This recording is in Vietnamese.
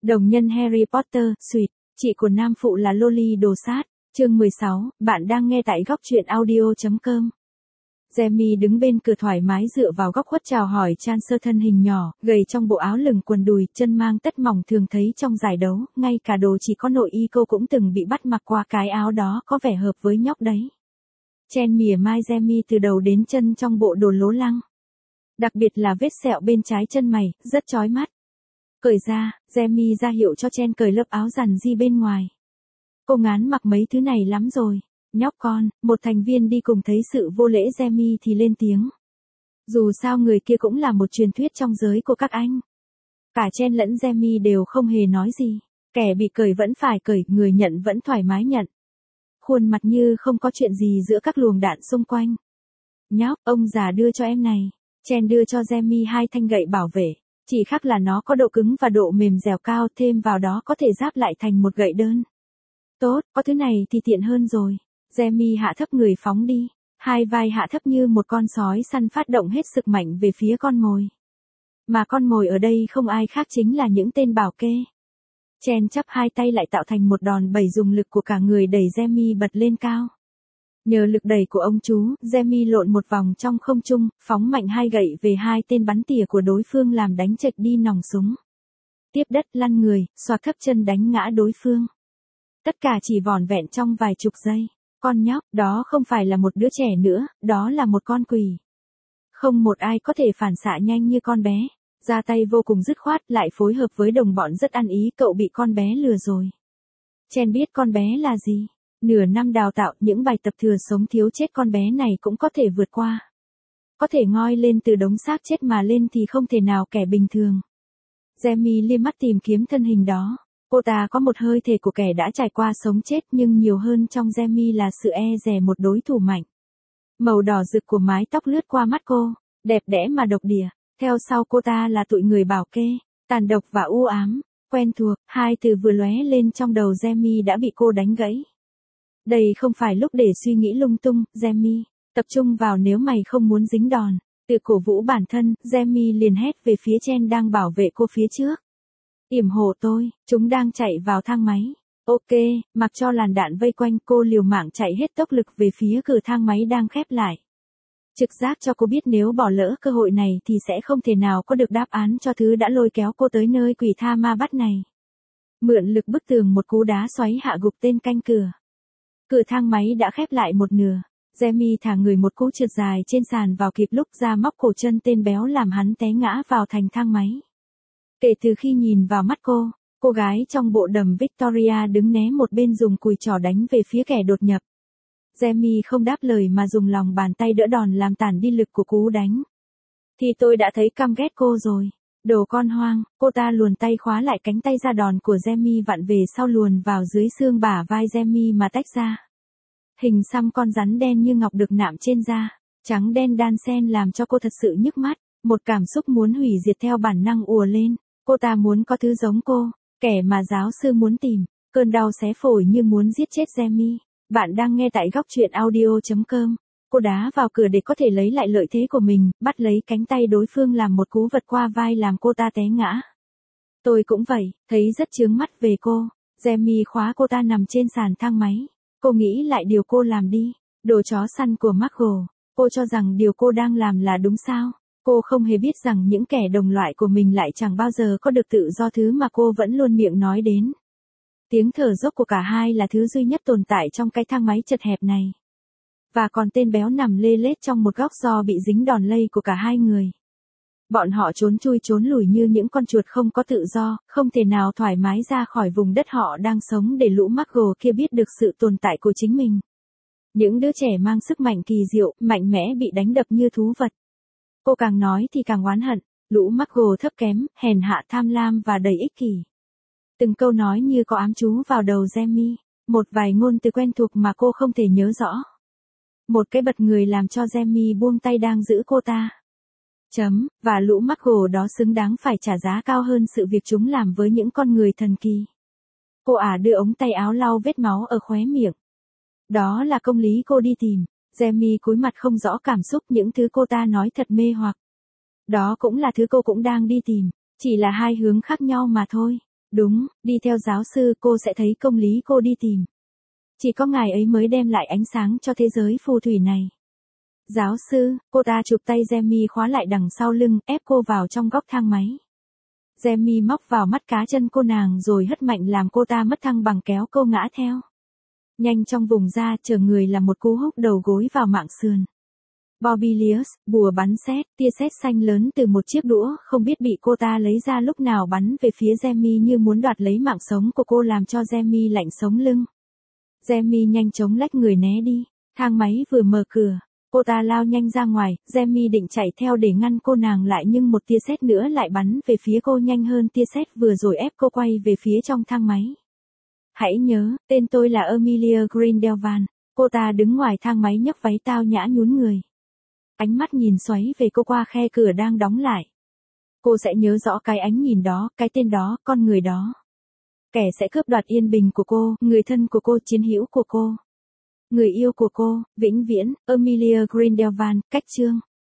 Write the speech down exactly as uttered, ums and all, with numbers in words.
Đồng nhân Harry Potter, Sweet, chị của nam phụ là Loli đồ sát, chương mười sáu, bạn đang nghe tại góc truyện audio chấm com. Jamie đứng bên cửa thoải mái dựa vào góc khuất chào hỏi Chancellor thân hình nhỏ, gầy trong bộ áo lửng quần đùi, chân mang tất mỏng thường thấy trong giải đấu, ngay cả đồ chỉ có nội y cô cũng từng bị bắt mặc qua cái áo đó có vẻ hợp với nhóc đấy. Chen mỉa mai Jamie từ đầu đến chân trong bộ đồ lố lăng. Đặc biệt là vết sẹo bên trái chân mày, rất chói mắt. Cởi ra, Jamie ra hiệu cho Chen cởi lớp áo rằn di bên ngoài. Cô ngán mặc mấy thứ này lắm rồi. Nhóc con, một thành viên đi cùng thấy sự vô lễ Jamie thì lên tiếng. Dù sao người kia cũng là một truyền thuyết trong giới của các anh. Cả Chen lẫn Jamie đều không hề nói gì. Kẻ bị cởi vẫn phải cởi, người nhận vẫn thoải mái nhận. Khuôn mặt như không có chuyện gì giữa các luồng đạn xung quanh. Nhóc, ông già đưa cho em này. Chen đưa cho Jamie hai thanh gậy bảo vệ. Chỉ khác là nó có độ cứng và độ mềm dẻo cao, thêm vào đó có thể ráp lại thành một gậy đơn. Tốt, có thứ này thì tiện hơn rồi. Jamie hạ thấp người phóng đi. Hai vai hạ thấp như một con sói săn phát động hết sức mạnh về phía con mồi. Mà con mồi ở đây không ai khác chính là những tên bảo kê. Chen chắp hai tay lại tạo thành một đòn bẩy dùng lực của cả người đẩy Jamie bật lên cao. Nhờ lực đẩy của ông chú, Jamie lộn một vòng trong không trung, phóng mạnh hai gậy về hai tên bắn tỉa của đối phương làm đánh chệch đi nòng súng. Tiếp đất lăn người, xoạc thấp chân đánh ngã đối phương. Tất cả chỉ vỏn vẹn trong vài chục giây. Con nhóc, đó không phải là một đứa trẻ nữa, đó là một con quỷ. Không một ai có thể phản xạ nhanh như con bé. Ra tay vô cùng dứt khoát, lại phối hợp với đồng bọn rất ăn ý, cậu bị con bé lừa rồi. Chen biết con bé là gì. Nửa năm đào tạo, những bài tập thừa sống thiếu chết con bé này cũng có thể vượt qua. Có thể ngoi lên từ đống xác chết mà lên thì không thể nào kẻ bình thường. Jamie liếc mắt tìm kiếm thân hình đó. Cô ta có một hơi thể của kẻ đã trải qua sống chết, nhưng nhiều hơn trong Jamie là sự e dè một đối thủ mạnh. Màu đỏ rực của mái tóc lướt qua mắt cô, đẹp đẽ mà độc địa. Theo sau cô ta là tụi người bảo kê, tàn độc và u ám, quen thuộc. Hai từ vừa lóe lên trong đầu Jamie đã bị cô đánh gãy. Đây không phải lúc để suy nghĩ lung tung, Jamie. Tập trung vào nếu mày không muốn dính đòn. Tự cổ vũ bản thân, Jamie liền hét về phía Chen đang bảo vệ cô phía trước. Yểm hộ tôi, chúng đang chạy vào thang máy. Ok, mặc cho làn đạn vây quanh, cô liều mạng chạy hết tốc lực về phía cửa thang máy đang khép lại. Trực giác cho cô biết nếu bỏ lỡ cơ hội này thì sẽ không thể nào có được đáp án cho thứ đã lôi kéo cô tới nơi quỷ tha ma bắt này. Mượn lực bức tường một cú đá xoáy hạ gục tên canh cửa. Cửa thang máy đã khép lại một nửa. Jamie thả người một cú trượt dài trên sàn vào kịp lúc ra móc cổ chân tên béo làm hắn té ngã vào thành thang máy. Kể từ khi nhìn vào mắt cô, cô gái trong bộ đầm Victoria đứng né một bên dùng cùi trỏ đánh về phía kẻ đột nhập. Jamie không đáp lời mà dùng lòng bàn tay đỡ đòn làm tản đi lực của cú đánh. Thì tôi đã thấy căm ghét cô rồi. Đồ con hoang, cô ta luồn tay khóa lại cánh tay ra đòn của Jamie vặn về sau luồn vào dưới xương bả vai Jamie mà tách ra. Hình xăm con rắn đen như ngọc được nạm trên da, trắng đen đan xen làm cho cô thật sự nhức mắt, một cảm xúc muốn hủy diệt theo bản năng ùa lên. Cô ta muốn có thứ giống cô, kẻ mà giáo sư muốn tìm, cơn đau xé phổi như muốn giết chết Jamie. Bạn đang nghe tại góc truyện audio chấm com. Cô đá vào cửa để có thể lấy lại lợi thế của mình, bắt lấy cánh tay đối phương làm một cú vật qua vai làm cô ta té ngã. Tôi cũng vậy, thấy rất chướng mắt về cô. Jamie khóa cô ta nằm trên sàn thang máy. Cô nghĩ lại điều cô làm đi. Đồ chó săn của Margot. Cô cho rằng điều cô đang làm là đúng sao? Cô không hề biết rằng những kẻ đồng loại của mình lại chẳng bao giờ có được tự do, thứ mà cô vẫn luôn miệng nói đến. Tiếng thở dốc của cả hai là thứ duy nhất tồn tại trong cái thang máy chật hẹp này. Và còn tên béo nằm lê lết trong một góc do bị dính đòn lây của cả hai người. Bọn họ trốn chui trốn lùi như những con chuột không có tự do, không thể nào thoải mái ra khỏi vùng đất họ đang sống để lũ Margot kia biết được sự tồn tại của chính mình. Những đứa trẻ mang sức mạnh kỳ diệu, mạnh mẽ bị đánh đập như thú vật. Cô càng nói thì càng oán hận, lũ Margot thấp kém, hèn hạ, tham lam và đầy ích kỷ. Từng câu nói như có ám chú vào đầu Jamie, một vài ngôn từ quen thuộc mà cô không thể nhớ rõ. Một cái bật người làm cho Jamie buông tay đang giữ cô ta. Chấm, và lũ Margot đó xứng đáng phải trả giá cao hơn sự việc chúng làm với những con người thần kỳ. Cô ả đưa ống tay áo lau vết máu ở khóe miệng. Đó là công lý cô đi tìm. Jamie cúi mặt không rõ cảm xúc, những thứ cô ta nói thật mê hoặc. Đó cũng là thứ cô cũng đang đi tìm, chỉ là hai hướng khác nhau mà thôi. Đúng, đi theo giáo sư cô sẽ thấy công lý cô đi tìm. Chỉ có ngài ấy mới đem lại ánh sáng cho thế giới phù thủy này. Giáo sư, cô ta chụp tay Jamie khóa lại đằng sau lưng, ép cô vào trong góc thang máy. Jamie móc vào mắt cá chân cô nàng rồi hất mạnh làm cô ta mất thăng bằng kéo cô ngã theo. Nhanh trong vùng da chờ người là một cú húc đầu gối vào mạng sườn. Bobilius, bùa bắn sét, tia sét xanh lớn từ một chiếc đũa không biết bị cô ta lấy ra lúc nào bắn về phía Jamie như muốn đoạt lấy mạng sống của cô làm cho Jamie lạnh sống lưng. Jamie nhanh chóng lách người né đi, thang máy vừa mở cửa, cô ta lao nhanh ra ngoài, Jamie định chạy theo để ngăn cô nàng lại nhưng một tia sét nữa lại bắn về phía cô nhanh hơn tia sét vừa rồi ép cô quay về phía trong thang máy. Hãy nhớ, tên tôi là Amelia Grindelwald, cô ta đứng ngoài thang máy nhấc váy tao nhã nhún người. Ánh mắt nhìn xoáy về cô qua khe cửa đang đóng lại. Cô sẽ nhớ rõ cái ánh nhìn đó, cái tên đó, con người đó. Kẻ sẽ cướp đoạt yên bình của cô, người thân của cô, chiến hữu của cô. Người yêu của cô, vĩnh viễn, Amelia Grindelwald, cách chương.